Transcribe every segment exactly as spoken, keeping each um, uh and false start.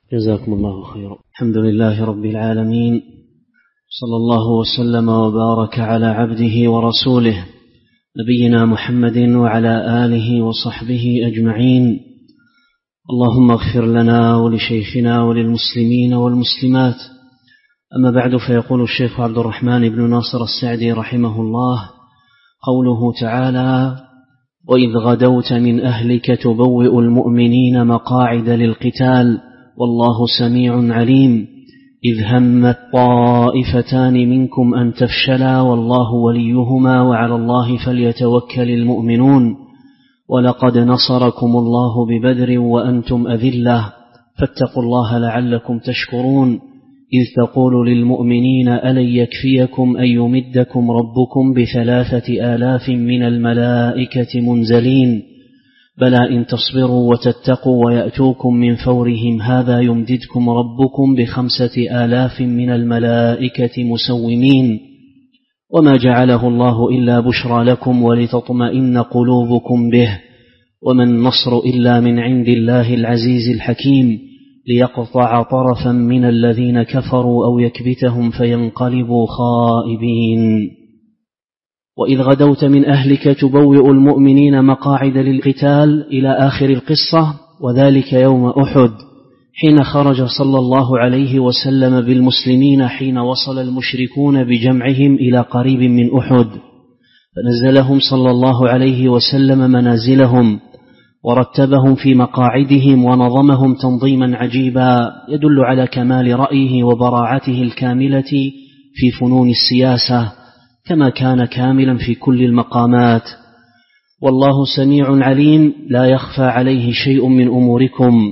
جزاكم الله خيرا. الحمد لله رب العالمين، صلى الله وسلم وبارك على عبده ورسوله نبينا محمد وعلى آله وصحبه أجمعين. اللهم اغفر لنا ولشيخنا وللمسلمين والمسلمات. أما بعد، فيقول الشيخ عبد الرحمن بن ناصر السعدي رحمه الله: قوله تعالى: وإذ غدوت من أهلك تبوئ المؤمنين مقاعد للقتال والله سميع عليم، إذ همت طائفتان منكم أن تفشلا والله وليهما وعلى الله فليتوكل المؤمنون، ولقد نصركم الله ببدر وأنتم أذلة فاتقوا الله لعلكم تشكرون، إذ تقول للمؤمنين ألن يكفيكم أن يمدكم ربكم بثلاثة آلاف من الملائكة منزلين، بلى إن تصبروا وتتقوا ويأتوكم من فورهم هذا يمددكم ربكم بخمسة آلاف من الملائكة مسومين، وما جعله الله إلا بشرى لكم ولتطمئن قلوبكم به، وما النصر إلا من عند الله العزيز الحكيم، ليقطع طرفا من الذين كفروا أو يكبتهم فينقلبوا خائبين. وإذ غدوت من أهلك تبوئ المؤمنين مقاعد للقتال إلى آخر القصة، وذلك يوم أحد، حين خرج صلى الله عليه وسلم بالمسلمين حين وصل المشركون بجمعهم إلى قريب من أحد، فنزلهم صلى الله عليه وسلم منازلهم ورتبهم في مقاعدهم ونظمهم تنظيما عجيبا يدل على كمال رأيه وبراعته الكاملة في فنون السياسة، كما كان كاملا في كل المقامات. والله سميع عليم، لا يخفى عليه شيء من أموركم.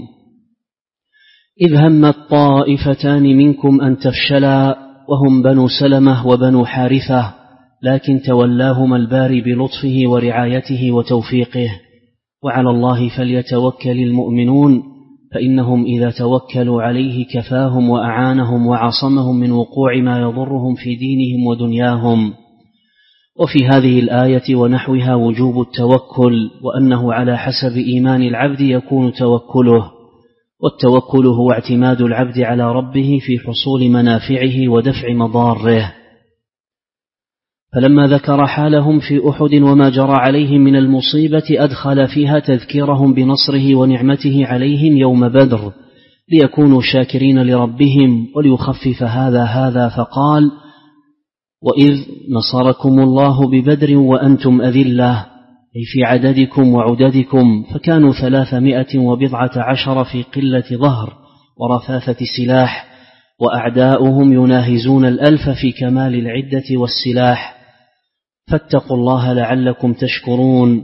إذ همت طائفتان منكم أن تفشلا، وهم بنو سلمة وبنو حارثة، لكن تولاهما الباري بلطفه ورعايته وتوفيقه، وعلى الله فليتوكل المؤمنون، فإنهم إذا توكلوا عليه كفاهم وأعانهم وعصمهم من وقوع ما يضرهم في دينهم ودنياهم. وفي هذه الآية ونحوها وجوب التوكل، وأنه على حسب إيمان العبد يكون توكله، والتوكل هو اعتماد العبد على ربه في حصول منافعه ودفع مضاره. فلما ذكر حالهم في أحد وما جرى عليهم من المصيبة أدخل فيها تذكيرهم بنصره ونعمته عليهم يوم بدر، ليكونوا شاكرين لربهم وليخفف هذا هذا، فقال: وإذ نصركم الله ببدر وأنتم أذلة، أي في عددكم وعددكم، فكانوا ثلاثمائة وبضعة عشر في قلة ظهر ورثاثة سلاح، وأعداؤهم يناهزون الألف في كمال العدة والسلاح. فاتقوا الله لعلكم تشكرون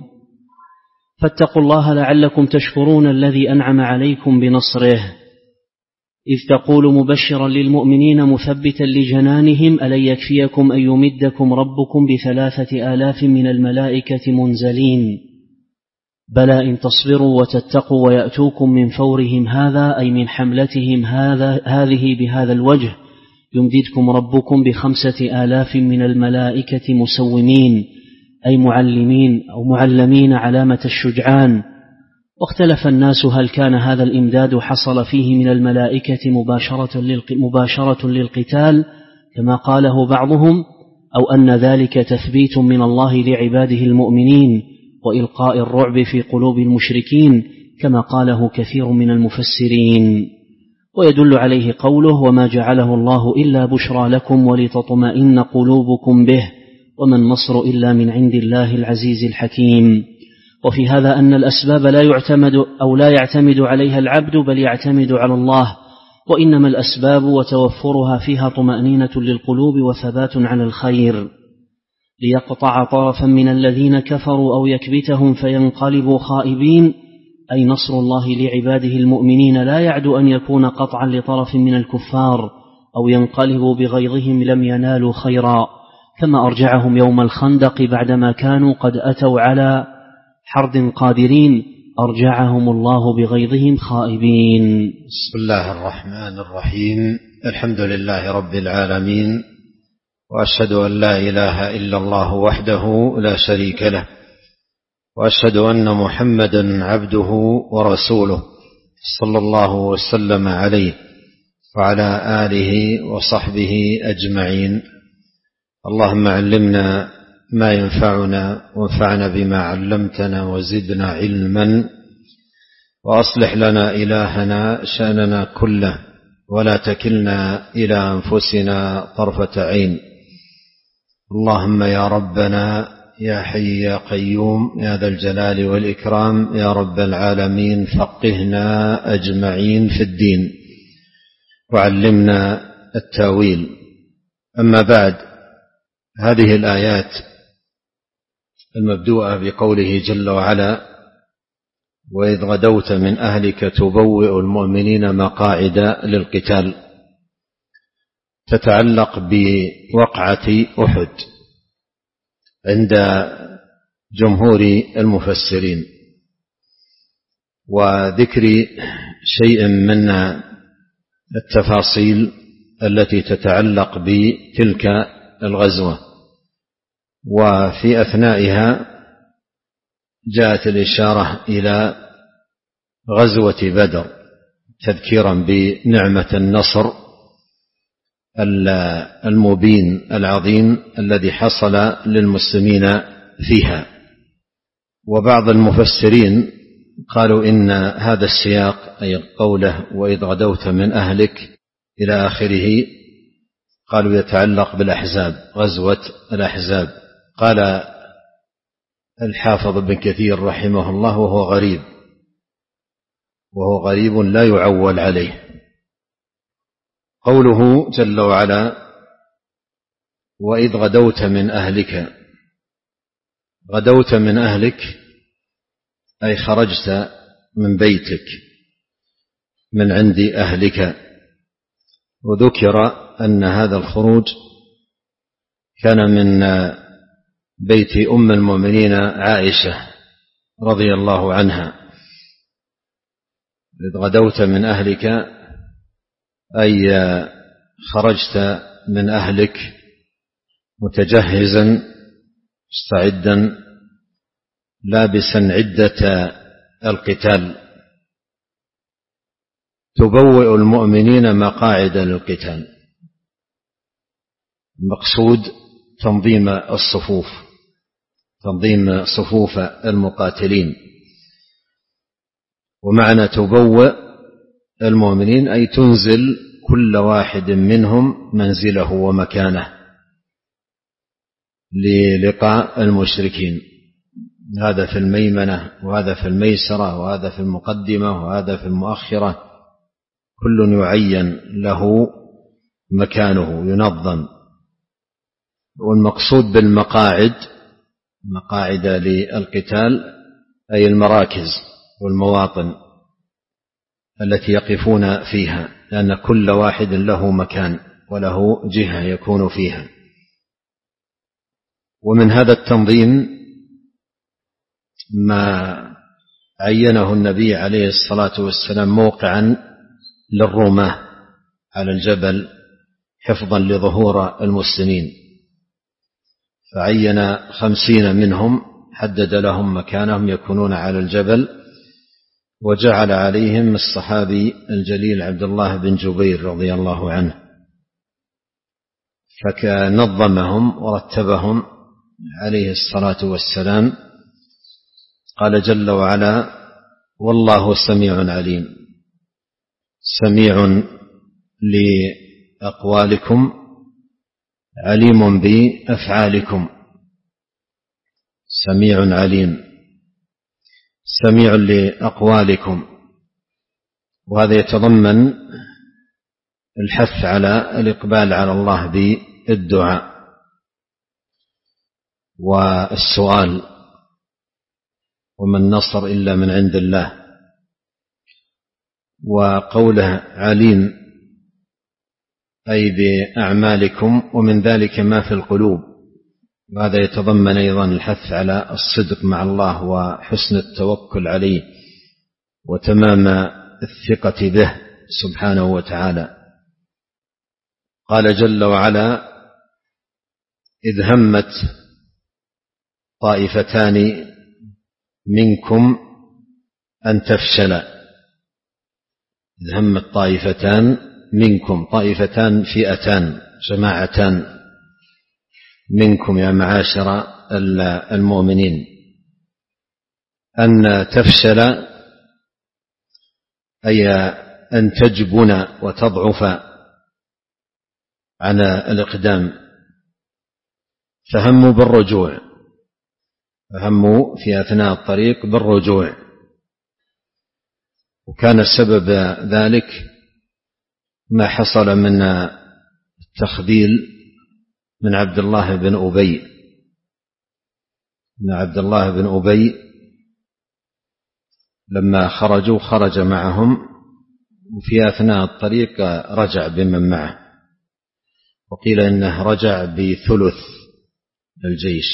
فاتقوا الله لعلكم تشكرون الذي أنعم عليكم بنصره، إذ تقول مبشرا للمؤمنين مثبتا لجنانهم ألن يكفيكم أن يمدكم ربكم بثلاثة آلاف من الملائكة منزلين، بلى إن تصبروا وتتقوا ويأتوكم من فورهم هذا، أي من حملتهم هذا هذه بهذا الوجه، يمددكم ربكم بخمسة آلاف من الملائكة مسومين، أي معلمين أو معلمين علامة الشجعان. واختلف الناس هل كان هذا الإمداد حصل فيه من الملائكة مباشرة, مباشرة للقتال كما قاله بعضهم، أو أن ذلك تثبيت من الله لعباده المؤمنين وإلقاء الرعب في قلوب المشركين كما قاله كثير من المفسرين. ويدل عليه قوله: وما جعله الله إلا بشرى لكم ولتطمئن قلوبكم به، وما النصر إلا من عند الله العزيز الحكيم. وفي هذا أن الأسباب لا يعتمد أو لا يعتمد عليها العبد، بل يعتمد على الله، وإنما الأسباب وتوفرها فيها طمأنينة للقلوب وثبات على الخير، ليقطع طرفا من الذين كفروا أو يكبتهم فينقلبوا خائبين، أي نصر الله لعباده المؤمنين لا يعد أن يكون قطعا لطرف من الكفار أو ينقلبوا بغيظهم لم ينالوا خيرا، كما أرجعهم يوم الخندق بعدما كانوا قد أتوا على حرد قادرين، أرجعهم الله بغيظهم خائبين. بسم الله الرحمن الرحيم، الحمد لله رب العالمين، وأشهد أن لا إله إلا الله وحده لا شريك له، وأشهد أن محمدا عبده ورسوله صلى الله وسلم عليه وعلى آله وصحبه أجمعين. اللهم علمنا ما ينفعنا وانفعنا بما علمتنا وزدنا علما، وأصلح لنا إلهنا شأننا كله ولا تكلنا إلى أنفسنا طرفة عين. اللهم يا ربنا يا حي يا قيوم يا ذا الجلال والإكرام يا رب العالمين، فقهنا أجمعين في الدين وعلمنا التاويل. أما بعد، هذه الآيات المبدوءة بقوله جل وعلا: وإذ غدوت من أهلك تبوئ المؤمنين مقاعد للقتال، تتعلق بوقعة أحد عند جمهور المفسرين، وذكر شيء من التفاصيل التي تتعلق بتلك الغزوة. وفي أثنائها جاءت الإشارة إلى غزوة بدر تذكيرا بنعمة النصر المبين العظيم الذي حصل للمسلمين فيها. وبعض المفسرين قالوا إن هذا السياق، أي قوله وإذ غدوت من أهلك إلى آخره، قالوا يتعلق بالأحزاب، غزوة الأحزاب. قال الحافظ ابن كثير رحمه الله: وهو غريب وهو غريب لا يعول عليه. قوله جل وعلا: وإذ غدوت من أهلك، غدوت من أهلك أي خرجت من بيتك، من عند أهلك. وذكر أن هذا الخروج كان من بيت أم المؤمنين عائشة رضي الله عنها. إذ غدوت من أهلك أي خرجت من أهلك متجهزا مستعدا لابسا عدة القتال. تبوئ المؤمنين مقاعد للقتال، المقصود تنظيم الصفوف، تنظيم صفوف المقاتلين. ومعنى تبوئ المؤمنين أي تنزل كل واحد منهم منزله ومكانه للقاء المشركين، هذا في الميمنة وهذا في الميسرة وهذا في المقدمة وهذا في المؤخرة، كل يعين له مكانه ينظم. والمقصود بالمقاعد مقاعد للقتال أي المراكز والمواطن التي يقفون فيها، لأن كل واحد له مكان وله جهة يكون فيها. ومن هذا التنظيم ما عينه النبي عليه الصلاة والسلام موقعا للرماة على الجبل حفظا لظهور المسلمين، فعين خمسين منهم، حدد لهم مكانهم يكونون على الجبل، وجعل عليهم الصحابي الجليل عبد الله بن جبير رضي الله عنه، فنظمهم ورتبهم عليه الصلاة والسلام. قال جل وعلا: والله سميع عليم، سميع لأقوالكم عليم بأفعالكم، سميع عليم، سميع لأقوالكم. وهذا يتضمن الحث على الإقبال على الله بالدعاء والسؤال، وما النصر إلا من عند الله. وقوله عليم أي بأعمالكم، ومن ذلك ما في القلوب، وهذا يتضمن أيضا الحث على الصدق مع الله وحسن التوكل عليه وتمام الثقة به سبحانه وتعالى. قال جل وعلا: إذ همت طائفتان منكم أن تفشلا إذ همت طائفتان منكم، طائفتان فئتان جماعتان منكم يا معاشر المؤمنين، أن تفشل أي أن تجبن وتضعف عن الإقدام، فهموا بالرجوع، فهموا في أثناء الطريق بالرجوع. وكان السبب ذلك ما حصل من التخذيل من عبد الله بن أبي من عبد الله بن أبي لما خرجوا خرج معهم، وفي أثناء الطريق رجع بمن معه، وقيل إنه رجع بثلث الجيش،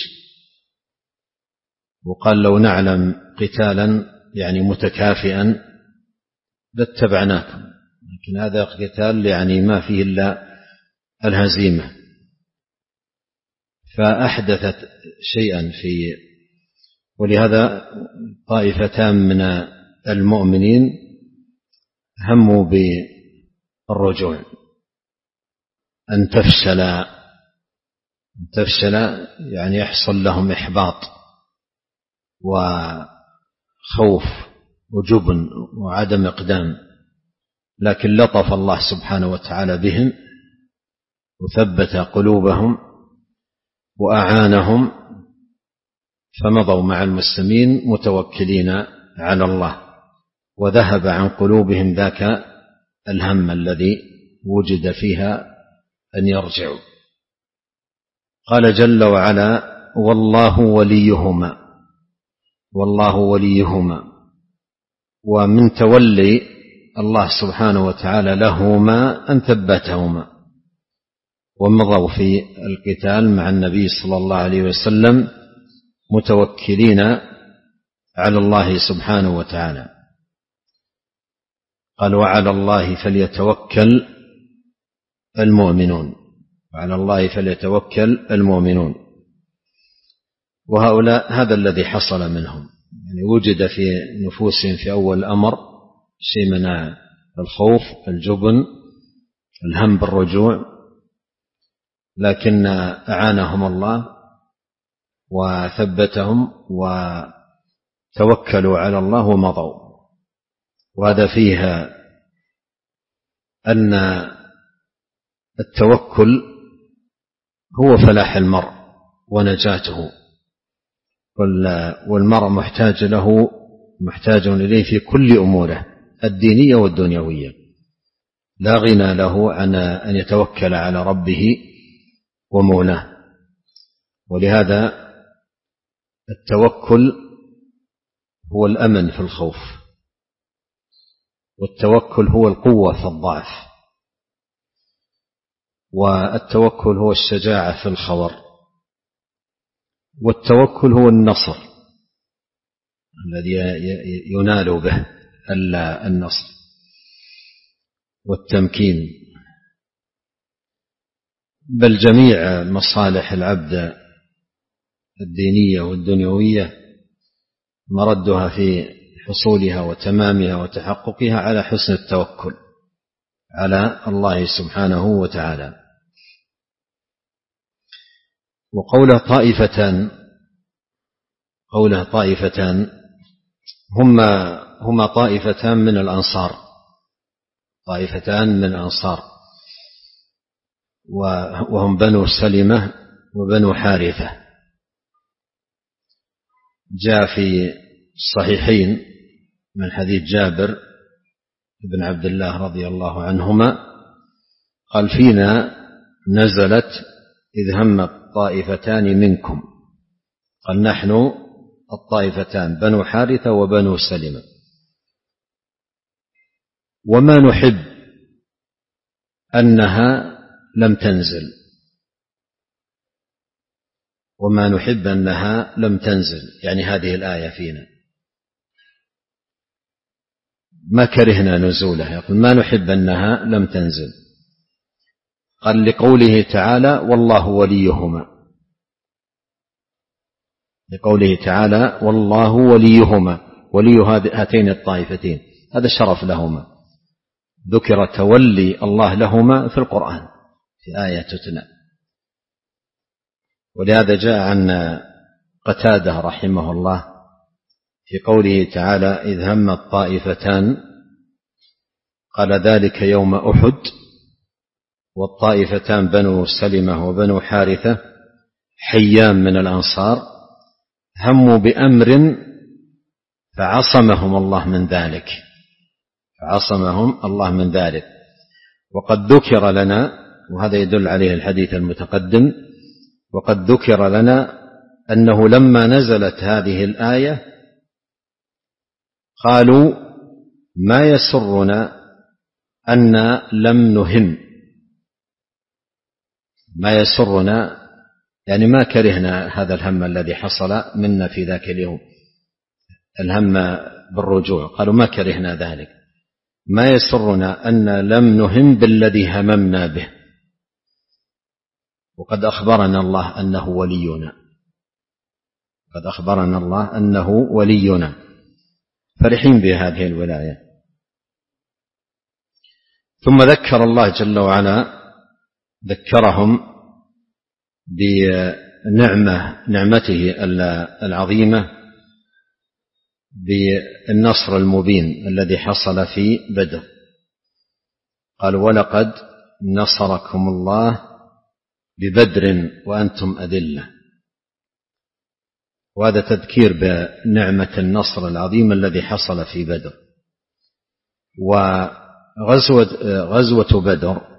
وقال لو نعلم قتالا يعني متكافئا لاتبعناكم، لكن هذا قتال يعني ما فيه إلا الهزيمة، فأحدثت شيئا في. ولهذا طائفتان من المؤمنين هموا بالرجوع، أن تفشل أن تفشل يعني يحصل لهم إحباط وخوف وجبن وعدم إقدام، لكن لطف الله سبحانه وتعالى بهم وثبت قلوبهم وأعانهم، فمضوا مع المسلمين متوكلين على الله، وذهب عن قلوبهم ذاك الهم الذي وجد فيها أن يرجعوا. قال جل وعلا: والله وليهما، والله وليهما. ومن تولي الله سبحانه وتعالى لهما أن ثبتهما، ومضوا في القتال مع النبي صلى الله عليه وسلم متوكلين على الله سبحانه وتعالى. قال: وعلى الله فليتوكل المؤمنون، وعلى الله فليتوكل المؤمنون. وهؤلاء هذا الذي حصل منهم، يعني وجد في نفوسهم في أول الأمر شيء من الخوف، الجبن، الهم بالرجوع، لكن أعانهم الله وثبتهم وتوكلوا على الله ومضوا. وهذا فيها أن التوكل هو فلاح المرء ونجاته، والمرء محتاج له محتاج إليه في كل أموره الدينية والدنيوية، لا غنى له عن أن يتوكل على ربه ومولاه. ولهذا التوكل هو الأمن في الخوف، والتوكل هو القوة في الضعف، والتوكل هو الشجاعة في الخور، والتوكل هو النصر الذي ينال به النصر والتمكين، بل جميع مصالح العبد الدينية والدنيوية مردها في حصولها وتمامها وتحققها على حسن التوكل على الله سبحانه وتعالى. وقوله طائفتان، قوله طائفتان هما هما طائفتان من الأنصار، طائفتان من الأنصار، وهم بنو سلمة وبنو حارثة. جاء في الصحيحين من حديث جابر بن عبد الله رضي الله عنهما قال: فينا نزلت إذ همت طائفتان منكم، قال: نحن الطائفتان بنو حارثة وبنو سلمة، وما نحب أنها لم تنزل، وما نحب أنها لم تنزل، يعني هذه الآية فينا ما كرهنا نزولها، يقول ما نحب أنها لم تنزل. قال: لقوله تعالى: والله وليهما، لقوله تعالى: والله وليهما، ولي هاتين الطائفتين، هذا شرف لهما، ذكر تولي الله لهما في القرآن في آية تتلى. ولهذا جاء عن قتادة رحمه الله في قوله تعالى: إذ هم الطائفتان، قال: ذلك يوم أحد، والطائفتان بنو سلمة وبنو حارثة حيان من الأنصار هموا بأمر فعصمهم الله من ذلك فعصمهم الله من ذلك وقد ذكر لنا، وهذا يدل عليه الحديث المتقدم، وقد ذكر لنا أنه لما نزلت هذه الآية قالوا: ما يسرنا أن لم نهم، ما يسرنا يعني ما كرهنا هذا الهم الذي حصل منا في ذاك اليوم، الهم بالرجوع، قالوا ما كرهنا ذلك، ما يسرنا أن لم نهم بالذي هممنا به، وقد أخبرنا الله أنه ولينا، قد أخبرنا الله أنه ولينا، فرحين بهذه الولاية. ثم ذكر الله جل وعلا، ذكرهم بنعمة نعمته العظيمة بالنصر المبين الذي حصل في بدر. قال: ولقد نصركم الله ببدر وأنتم أذلة، وهذا تذكير بنعمة النصر العظيم الذي حصل في بدر. وغزوة غزوة بدر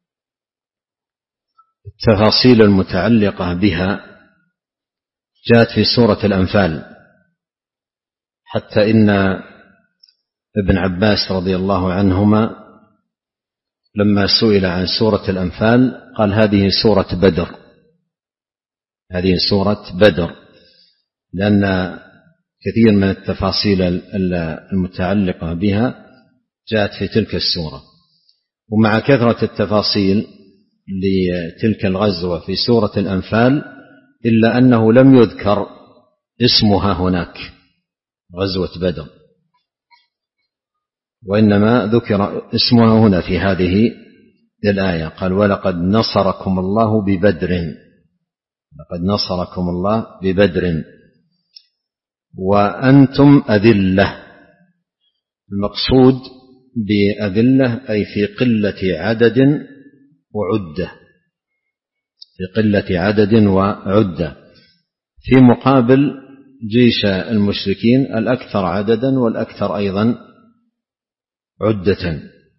التفاصيل المتعلقة بها جاءت في سورة الأنفال، حتى إن ابن عباس رضي الله عنهما لما سئل عن سورة الأنفال قال: هذه سورة بدر، هذه سورة بدر، لأن كثير من التفاصيل المتعلقة بها جاءت في تلك السورة. ومع كثرة التفاصيل لتلك الغزوة في سورة الأنفال إلا أنه لم يذكر اسمها هناك غزوة بدر، وإنما ذكر اسمها هنا في هذه الآية. قال: ولقد نصركم الله ببدر، لقد نصركم الله ببدر وأنتم أذلة. المقصود بأذلة أي في قلة عدد وعدة، في قلة عدد وعدة، في مقابل جيش المشركين الأكثر عددا والأكثر أيضا عدة.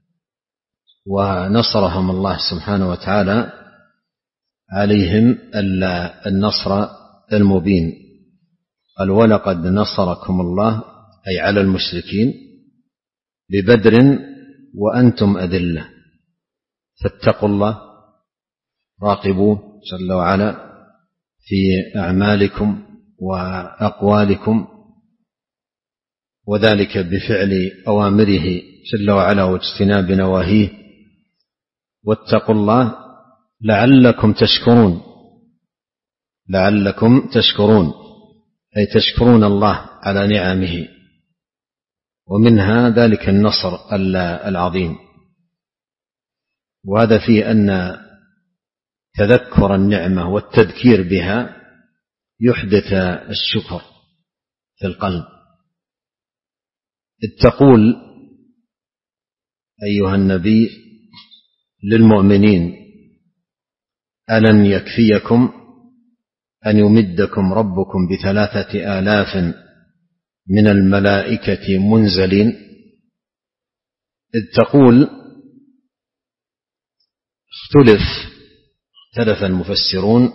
ونصرهم الله سبحانه وتعالى عليهم النصر المبين. قال: ولقد نصركم الله أي على المشركين ببدر وأنتم أذلة، فاتقوا الله، راقبوه جل وعلا في أعمالكم وأقوالكم، وذلك بفعل أوامره جل وعلا واجتناب نواهيه، واتقوا الله لعلكم تشكرون، لعلكم تشكرون أي تشكرون الله على نعمه، ومنها ذلك النصر العظيم. وهذا فيه أن تذكر النعمة والتذكير بها يحدث الشكر في القلب. إذ تقول أيها النبي للمؤمنين: ألن يكفيكم أن يمدكم ربكم بثلاثة آلاف من الملائكة منزلين. إذ تقول اختلف اختلف المفسرون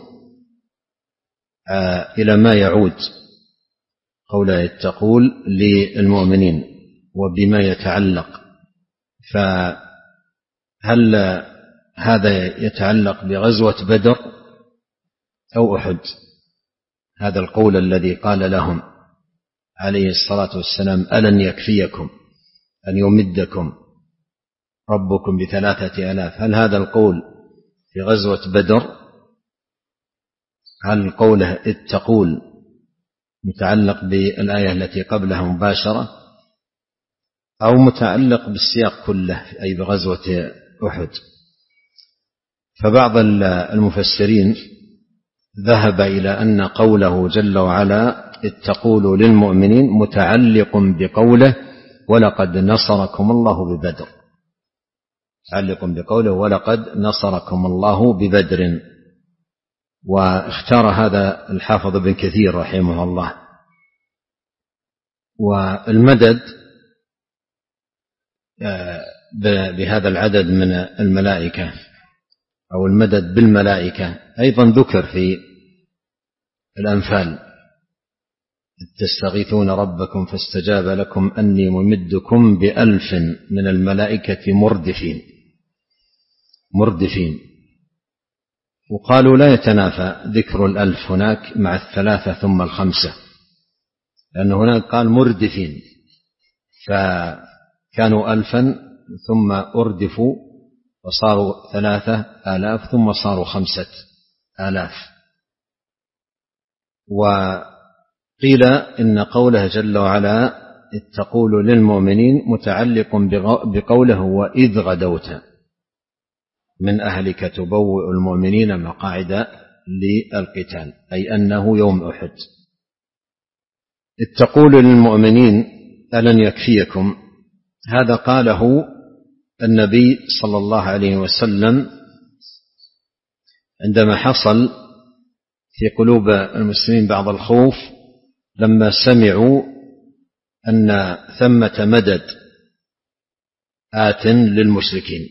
إلى ما يعود قوله إذ تقول للمؤمنين وبما يتعلق، فهل هذا يتعلق بغزوة بدر أو أحد؟ هذا القول الذي قال لهم عليه الصلاة والسلام: ألن يكفيكم أن يمدكم ربكم بثلاثة آلاف، هل هذا القول في غزوة بدر؟ هل قوله إذ تقول متعلق بالآية التي قبلها مباشرة، أو متعلق بالسياق كله أي بغزوة أحد. فبعض المفسرين ذهب إلى أن قوله جل وعلا إذ تقول للمؤمنين متعلق بقوله ولقد نصركم الله ببدر، متعلق بقوله ولقد نصركم الله ببدر. واختار هذا الحافظ ابن كثير رحمه الله. والمدد بهذا العدد من الملائكة أو المدد بالملائكة أيضا ذكر في الأنفال إذ تستغيثون ربكم فاستجاب لكم أني ممدكم بألف من الملائكة مردفين مردفين. وقالوا لا يتنافى ذكر الألف هناك مع الثلاثة ثم الخمسة، لأن هناك قال مردفين فكانوا ألفا ثم أردفوا وصاروا ثلاثة آلاف ثم صاروا خمسة آلاف. وقيل إن قوله جل وعلا إذ تقول للمؤمنين متعلق بقوله وإذ غدوت من أهلك تبوئ المؤمنين مقاعد للقتال، أي أنه يوم أحد. إذ تقول للمؤمنين ألن يكفيكم، هذا قاله النبي صلى الله عليه وسلم عندما حصل في قلوب المسلمين بعض الخوف لما سمعوا أن ثمة مدد آت للمشركين،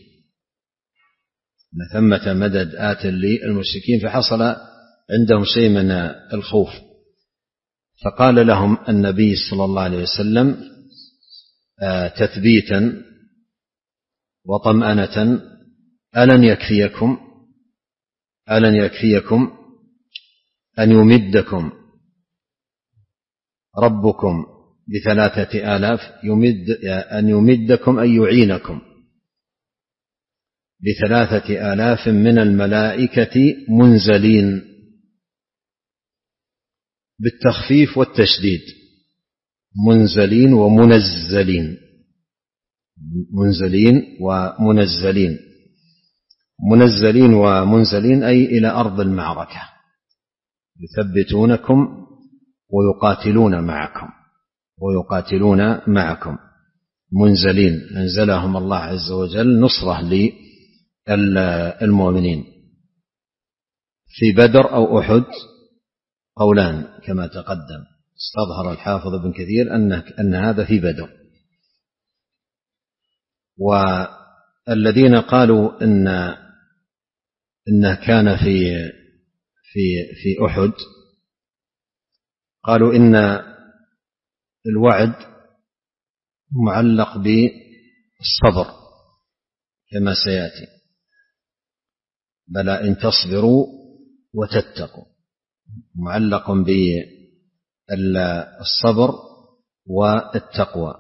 أن ثمة مدد آت للمشركين، فحصل عندهم شيء من الخوف. فقال لهم النبي صلى الله عليه وسلم تثبيتا وطمأنة ألن يكفيكم ألن يكفيكم أن يمدكم ربكم بثلاثة آلاف يمد أن يمدكم أن يعينكم بثلاثة آلاف من الملائكة منزلين، بالتخفيف والتشديد، منزلين ومنزلين، منزلين ومنزلين، منزلين ومنزلين أي إلى أرض المعركة، يثبتونكم ويقاتلون معكم ويقاتلون معكم منزلين، أنزلهم الله عز وجل نصرة للمؤمنين. في بدر أو أحد قولان كما تقدم، استظهر الحافظ ابن كثير أن أن هذا في بدر. والذين قالوا إن إنه كان في في في أحد قالوا إن الوعد معلق بالصبر كما سيأتي، بلى إن تصبروا وتتقوا، معلق بالصبر والتقوى،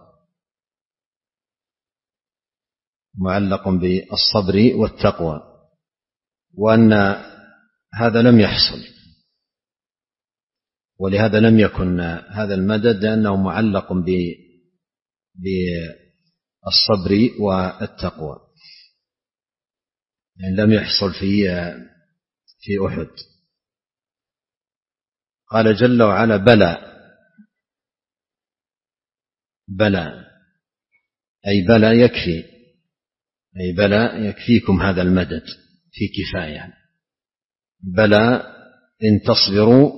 معلق بالصبر والتقوى، وأن هذا لم يحصل، ولهذا لم يكن هذا المدد لأنه معلق بالصبر والتقوى، يعني لم يحصل في في أحد. قال جل وعلا بلى، بلى أي بلى يكفي، أي بلى يكفيكم هذا المدد في كفاية، بلى إن تصبروا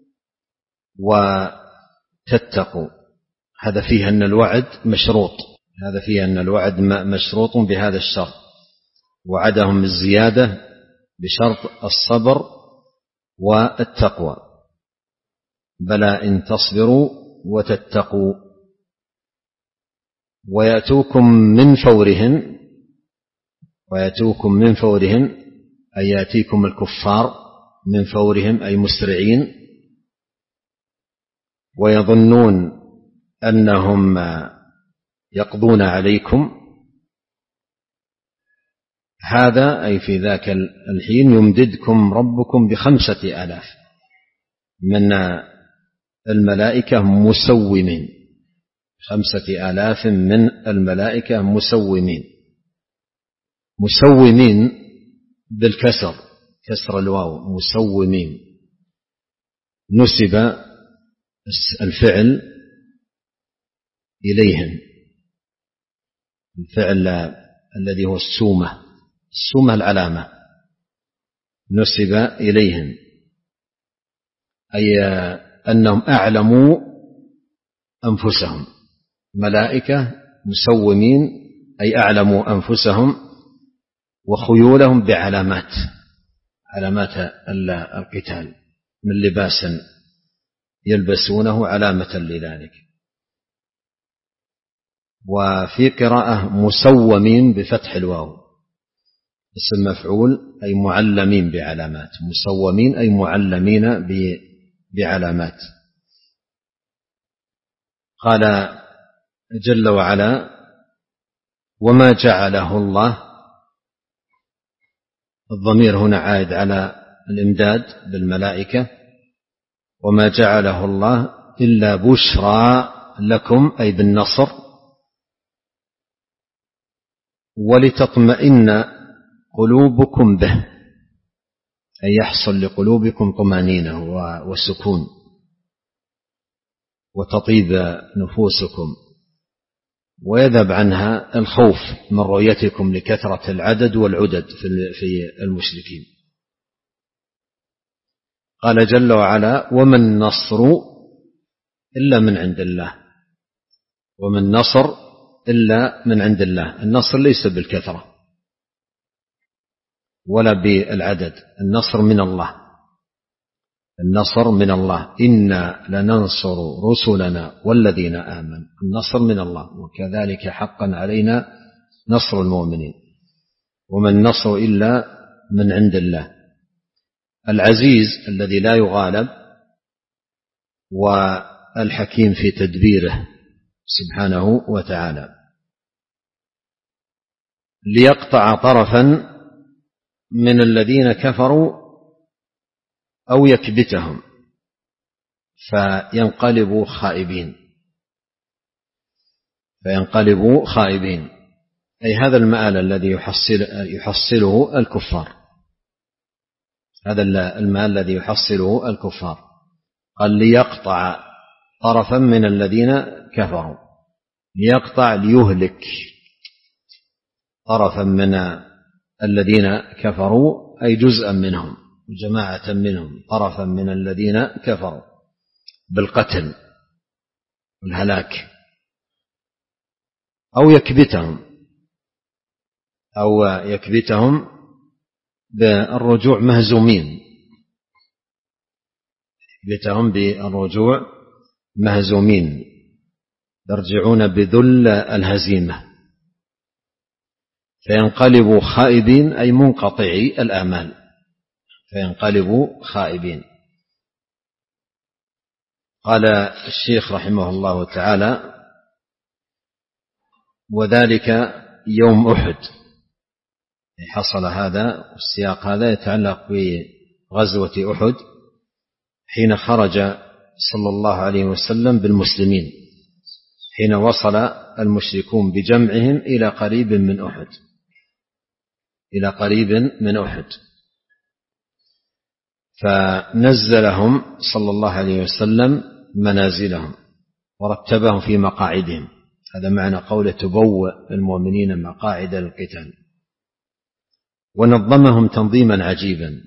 وتتقوا، هذا فيه أن الوعد مشروط، هذا فيه أن الوعد مشروط بهذا الشرط، وعدهم الزيادة بشرط الصبر والتقوى، بلى إن تصبروا وتتقوا ويأتوكم من فورهم، ويأتوكم من فورهم أي يأتيكم الكفار من فورهم أي مسرعين، ويظنون أنهم يقضون عليكم، هذا أي في ذاك الحين يمددكم ربكم بخمسة آلاف من الملائكة مسومين، خمسة آلاف من الملائكة مسومين. مسومين بالكسر، كسر الواو، مسومين، نسب الفعل إليهم، الفعل الذي هو السومة، السومة العلامة، نسب إليهم، أي أنهم أعلموا أنفسهم، ملائكة مسومين أي أعلموا أنفسهم وخيولهم بعلامات، علامات القتال، من لباس يلبسونه علامة لذلك. وفي قراءة مسومين بفتح الواو، اسم مفعول أي معلمين بعلامات، مسومين أي معلمين بعلامات. قال جل وعلا: وما جعله الله، الضمير هنا عائد على الإمداد بالملائكة، وما جعله الله إلا بشرى لكم أي بالنصر، ولتطمئن قلوبكم به، أي يحصل لقلوبكم طمأنينة وسكون وتطيب نفوسكم، ويذهب عنها الخوف من رؤيتكم لكثرة العدد والعدد في المشركين. قال جل وعلا: وما النصر إلا من عند الله، وما النصر إلا من عند الله. النصر ليس بالكثرة ولا بالعدد، النصر من الله، النصر من الله، إنا لننصر رسلنا والذين آمنوا، النصر من الله، وكذلك حقا علينا نصر المؤمنين. وما النصر إلا من عند الله، العزيز الذي لا يغالب، والحكيم في تدبيره سبحانه وتعالى. ليقطع طرفا من الذين كفروا أو يكبتهم فينقلبوا خائبين، فينقلبوا خائبين، أي هذا المآل الذي يحصل يحصله الكفار، هذا المال الذي يحصله الكفار. قال: ليقطع طرفا من الذين كفروا، ليقطع ليهلك طرفا من الذين كفروا أي جزءا منهم، جماعة منهم، طرفا من الذين كفروا بالقتل والهلاك، أو يكبتهم، أو يكبتهم بالرجوع مهزومين، يكبتهم بالرجوع مهزومين، يرجعون بذل الهزيمة، فينقلبوا خائبين أي منقطعي الآمال، فينقلبوا خائبين. قال الشيخ رحمه الله تعالى: وذلك يوم أحد، حصل هذا، السياق هذا يتعلق بغزوة أحد، حين خرج صلى الله عليه وسلم بالمسلمين، حين وصل المشركون بجمعهم إلى قريب من أحد، إلى قريب من أحد، فنزلهم صلى الله عليه وسلم منازلهم ورتبهم في مقاعدهم، هذا معنى قوله تبوء المؤمنين مقاعد للقتال، ونظمهم تنظيما عجيبا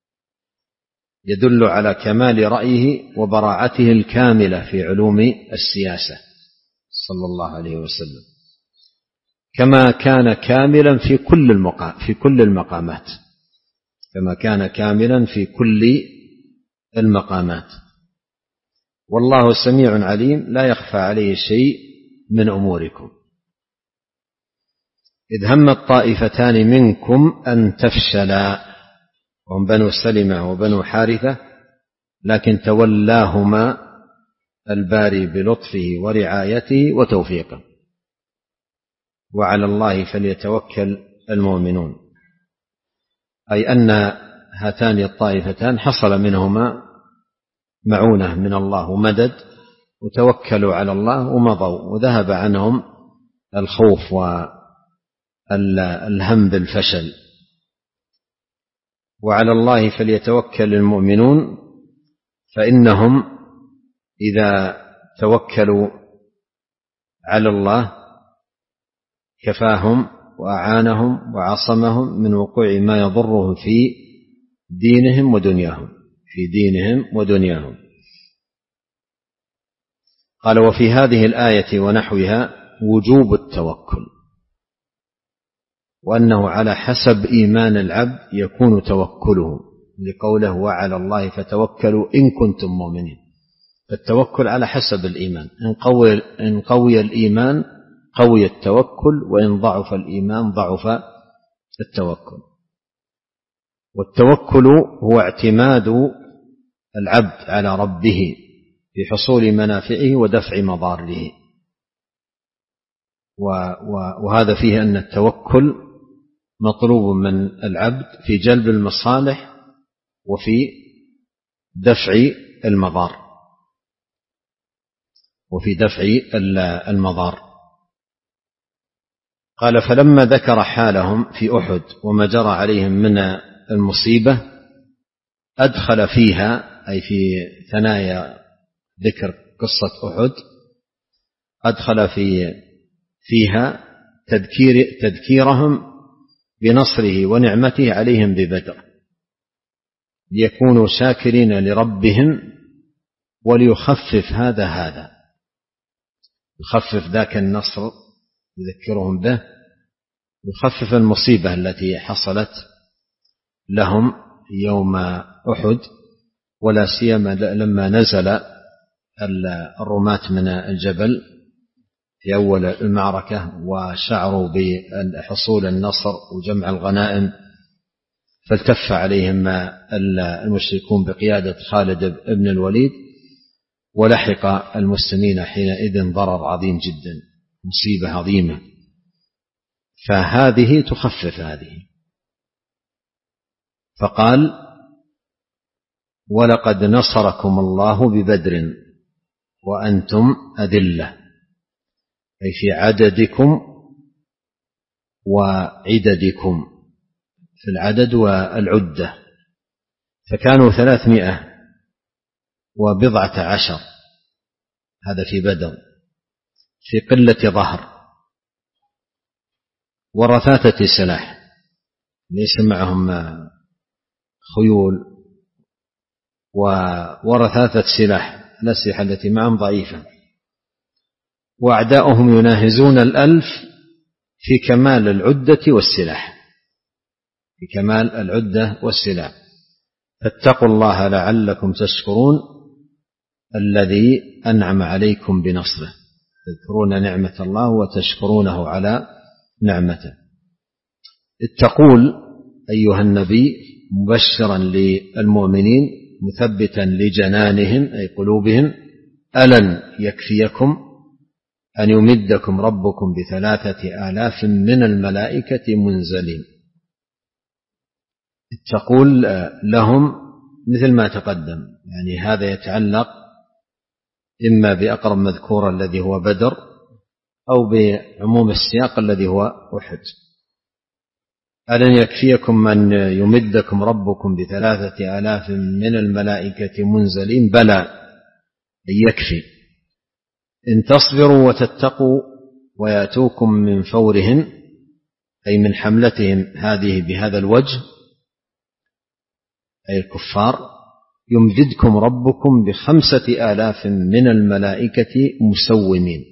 يدل على كمال رأيه وبراعته الكاملة في علوم السياسة صلى الله عليه وسلم، كما كان كاملا في كل المقام في كل المقامات، كما كان كاملا في كل المقامات. والله سميع عليم لا يخفى عليه شيء من أموركم. إذ همت طائفتان منكم أن تفشلا، وهم بنو سلمة وبنو حارثة، لكن تولاهما الباري بلطفه ورعايته وتوفيقه، وعلى الله فليتوكل المؤمنون، أي أن هاتان الطائفتان حصل منهما معونة من الله ومدد وتوكلوا على الله ومضوا وذهب عنهم الخوف والهم بالفشل. وعلى الله فليتوكل المؤمنون، فإنهم إذا توكلوا على الله كفاهم وأعانهم وعصمهم من وقوع ما يضرهم في دينهم ودنياهم في دينهم ودنياهم. قال: وفي هذه الآية ونحوها وجوب التوكل، وأنه على حسب إيمان العبد يكون توكله، لقوله: وعلى الله فتوكلوا إن كنتم مؤمنين. فالتوكل على حسب الإيمان، إن قوي, إن قوي الإيمان قوي التوكل، وإن ضعف الإيمان ضعف التوكل. والتوكل هو اعتماد العبد على ربه في حصول منافعه ودفع مضاره، وهذا فيه أن التوكل مطلوب من العبد في جلب المصالح وفي دفع المضار وفي دفع المضار. قال: فلما ذكر حالهم في أحد وما جرى عليهم من المصيبة أدخل فيها، أي في ثنايا ذكر قصة أحد، أدخل في فيها تذكير تذكيرهم بنصره ونعمته عليهم ببدر، ليكونوا شاكرين لربهم وليخفف هذا هذا يخفف ذاك النصر يذكرهم به، يخفف المصيبة التي حصلت لهم يوم أحد، ولا سيما لما نزل الرماة من الجبل في أول المعركة وشعروا بحصول النصر وجمع الغنائم، فالتف عليهم المشركون بقيادة خالد بن الوليد، ولحق المسلمين حينئذ ضرر عظيم جدا، مصيبة عظيمة. فهذه تخفف هذه. فقال: ولقد نصركم الله ببدر وأنتم أذلة، أي في عددكم وعددكم، في العدد والعدة، فكانوا ثلاثمائة وبضعة عشر، هذا في بدر، في قلة ظهر ورثاثة سلاح، ليس معهم خيول ورثاثة سلاح، الأسلحة التي معهم ضعيفة، وأعداؤهم يناهزون الألف في كمال العدة والسلاح في كمال العدة والسلاح. فاتقوا الله لعلكم تشكرون الذي أنعم عليكم بنصره، تذكرون نعمة الله وتشكرونه على نعمته. تقول أيها النبي مبشرا للمؤمنين مثبتا لجنانهم أي قلوبهم: ألن يكفيكم أن يمدكم ربكم بثلاثة آلاف من الملائكة منزلين. تقول لهم مثل ما تقدم، يعني هذا يتعلق إما بأقرب مذكور الذي هو بدر، أو بعموم السياق الذي هو أحد. ألن يكفيكم أن يمدكم ربكم بثلاثة آلاف من الملائكة منزلين؟ بلى، يكفي إن تصبروا وتتقوا ويأتوكم من فورهم، أي من حملتهم هذه بهذا الوجه، أي الكفار، يمددكم ربكم بخمسة آلاف من الملائكة مسومين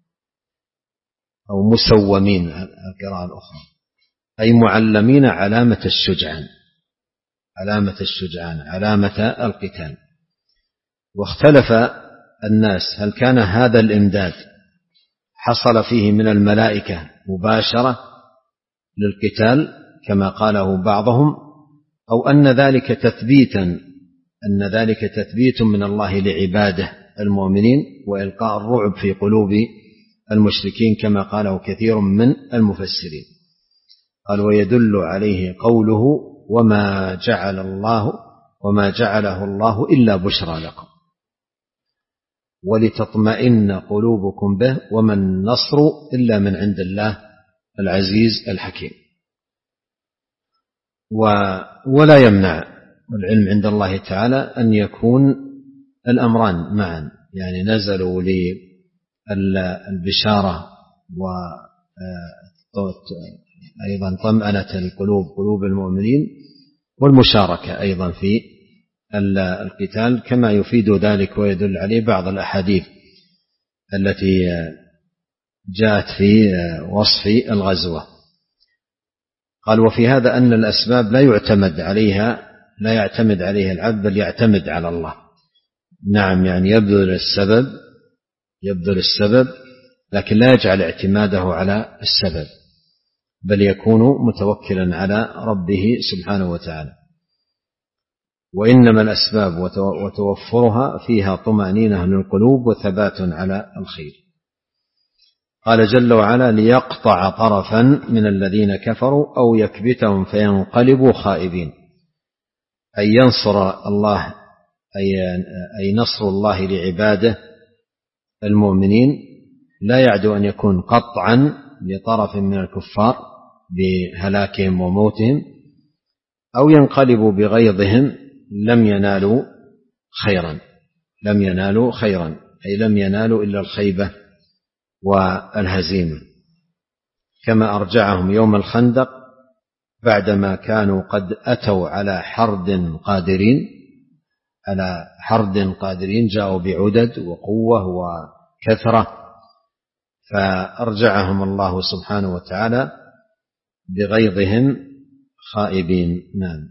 أو مسومين القراءة الأخرى، أي معلمين علامة الشجعان علامة الشجعان علامة القتال. واختلف الناس هل كان هذا الإمداد حصل فيه من الملائكة مباشرة للقتال كما قاله بعضهم، أو أن ذلك تثبيتا أن ذلك تثبيت من الله لعباده المؤمنين وإلقاء الرعب في قلوب المشركين كما قاله كثير من المفسرين. قال: ويدل عليه قوله: وما جعل الله وما جعله الله إلا بشرى لكم. ولتطمئن قلوبكم به وما النصر إلا من عند الله العزيز الحكيم. ولا يمنع العلم عند الله تعالى أن يكون الأمران معا، يعني نزلوا للبشارة وأيضا طمأنة القلوب قلوب المؤمنين، والمشاركة أيضا في القتال، كما يفيد ذلك ويدل عليه بعض الأحاديث التي جاءت في وصف الغزوة. قال: وفي هذا أن الأسباب لا يعتمد عليها لا يعتمد عليها العبد، بل يعتمد على الله. نعم، يعني يبذل السبب يبذل السبب لكن لا يجعل اعتماده على السبب، بل يكون متوكلا على ربه سبحانه وتعالى. وإنما الأسباب وتوفرها فيها طمأنينة للقلوب وثبات على الخير. قال جل وعلا: ليقطع طرفا من الذين كفروا أو يكبتهم فينقلبوا خائبين، أي ينصر الله أي نصر الله لعباده المؤمنين لا يعدو أن يكون قطعا لطرف من الكفار بهلاكهم وموتهم، أو ينقلبوا بغيظهم لم ينالوا خيرا لم ينالوا خيرا أي لم ينالوا إلا الخيبة والهزيمة، كما أرجعهم يوم الخندق بعدما كانوا قد أتوا على حرد قادرين على حرد قادرين جاءوا بعدد وقوة وكثرة، فأرجعهم الله سبحانه وتعالى بغيظهم خائبين. نعم.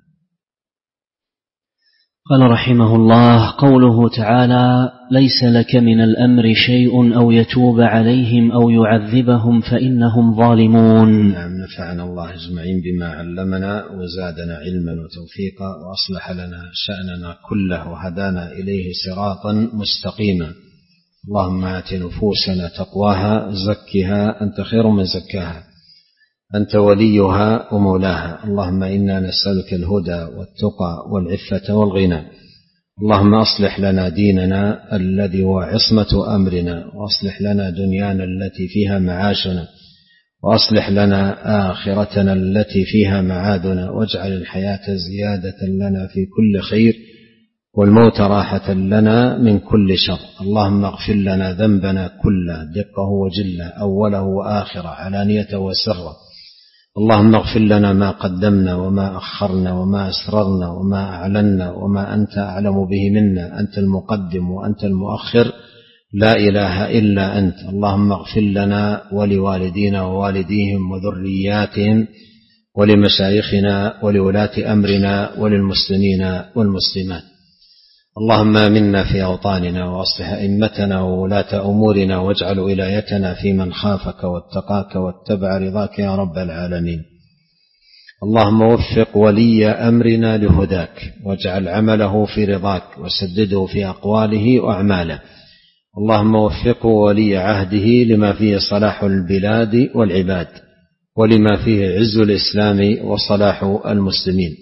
قال رحمه الله: قوله تعالى: ليس لك من الأمر شيء أو يتوب عليهم أو يعذبهم فإنهم ظالمون. نعم، نفعنا الله أجمعين بما علمنا وزادنا علما وتوفيقا وأصلح لنا شأننا كله وهدانا إليه صراطا مستقيما. اللهم آت نفوسنا تقواها زكها أنت خير من زكاها أنت وليها ومولاها. اللهم إنا نسألك الهدى والتقى والعفة والغنى. اللهم أصلح لنا ديننا الذي هو عصمة أمرنا، وأصلح لنا دنيانا التي فيها معاشنا، وأصلح لنا آخرتنا التي فيها معادنا، واجعل الحياة زيادة لنا في كل خير والموت راحة لنا من كل شر. اللهم اغفر لنا ذنبنا كله دقه وجله أوله وآخره علانيته وسره. اللهم اغفر لنا ما قدمنا وما أخرنا وما أسررنا وما أعلنا وما أنت أعلم به منا، أنت المقدم وأنت المؤخر لا إله إلا أنت. اللهم اغفر لنا ولوالدينا ووالديهم وذرياتهم ولمشايخنا ولولاة أمرنا وللمسلمين والمسلمات. اللهم آمنا في أوطاننا وأصلح أئمتنا وولاة أمورنا، واجعل ولايتنا في من خافك واتقاك واتبع رضاك يا رب العالمين. اللهم وفق ولي أمرنا لهداك، واجعل عمله في رضاك، وسدده في أقواله وأعماله. اللهم وفقه ولي عهده لما فيه صلاح البلاد والعباد، ولما فيه عز الإسلام وصلاح المسلمين.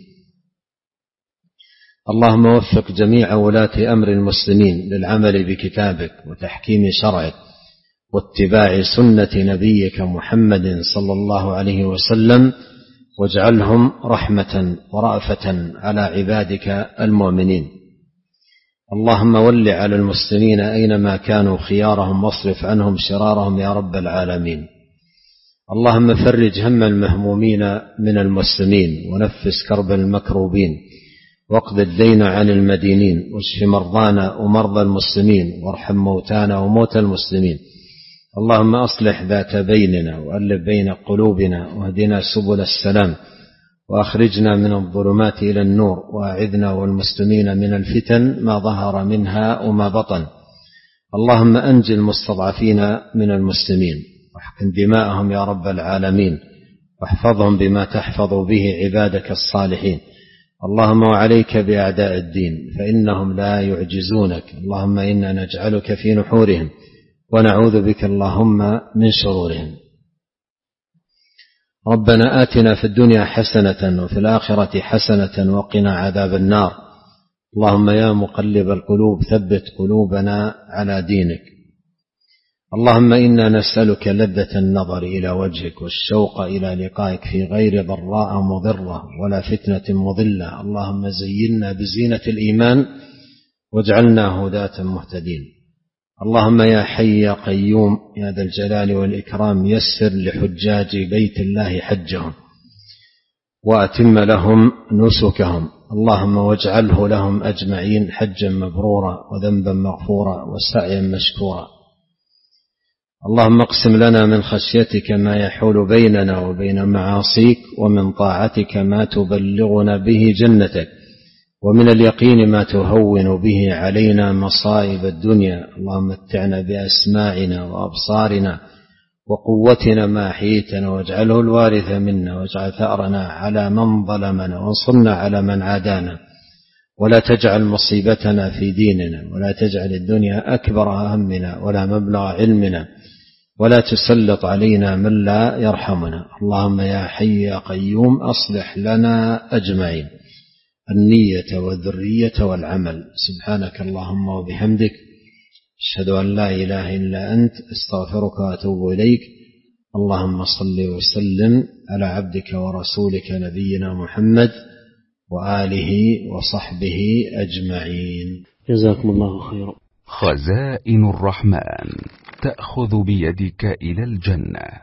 اللهم وفق جميع ولاة أمر المسلمين للعمل بكتابك وتحكيم شرعك واتباع سنة نبيك محمد صلى الله عليه وسلم، واجعلهم رحمة ورأفة على عبادك المؤمنين. اللهم ول على المسلمين أينما كانوا خيارهم، واصرف عنهم شرارهم يا رب العالمين. اللهم فرج هم المهمومين من المسلمين، ونفس كرب المكروبين، واقض الدين عن المدينين، واشف مرضانا ومرضى المسلمين، وارحم موتانا وموتى المسلمين. اللهم أصلح ذات بيننا، وألف بين قلوبنا، واهدنا سبل السلام، وأخرجنا من الظلمات إلى النور، وأعذنا والمسلمين من الفتن ما ظهر منها وما بطن. اللهم أنجِ المستضعفين من المسلمين، واحقن دماءهم يا رب العالمين، واحفظهم بما تحفظ به عبادك الصالحين. اللهم وعليك بأعداء الدين فإنهم لا يعجزونك. اللهم إنا نجعلك في نحورهم، ونعوذ بك اللهم من شرورهم. ربنا آتنا في الدنيا حسنة وفي الآخرة حسنة وقنا عذاب النار. اللهم يا مقلب القلوب ثبت قلوبنا على دينك. اللهم إنا نسألك لذة النظر إلى وجهك والشوق إلى لقائك في غير ضراء مضرة ولا فتنة مضلة. اللهم زينا بزينة الإيمان واجعلنا هداة مهتدين. اللهم يا حي يا قيوم يا ذا الجلال والإكرام يسر لحجاج بيت الله حجهم وأتم لهم نسكهم. اللهم واجعله لهم أجمعين حجا مبرورا وذنبا مغفورا وسعيا مشكورا. اللهم اقسم لنا من خشيتك ما يحول بيننا وبين معاصيك، ومن طاعتك ما تبلغنا به جنتك، ومن اليقين ما تهون به علينا مصائب الدنيا. اللهم متعنا بأسماعنا وأبصارنا وقوتنا ما أحييتنا، واجعله الوارث منا، واجعل ثأرنا على من ظلمنا، وانصرنا على من عادانا، ولا تجعل مصيبتنا في ديننا، ولا تجعل الدنيا أكبر همنا ولا مبلغ علمنا، ولا تسلط علينا من لا يرحمنا. اللهم يا حي يا قيوم أصلح لنا أجمعين النية والذرية والعمل. سبحانك اللهم وبحمدك أشهد أن لا إله إلا أنت أستغفرك وأتوب إليك. اللهم صل وسلم على عبدك ورسولك نبينا محمد وآله وصحبه أجمعين. جزاكم الله خيرا. خزائن الرحمن تأخذ بيدك إلى الجنة.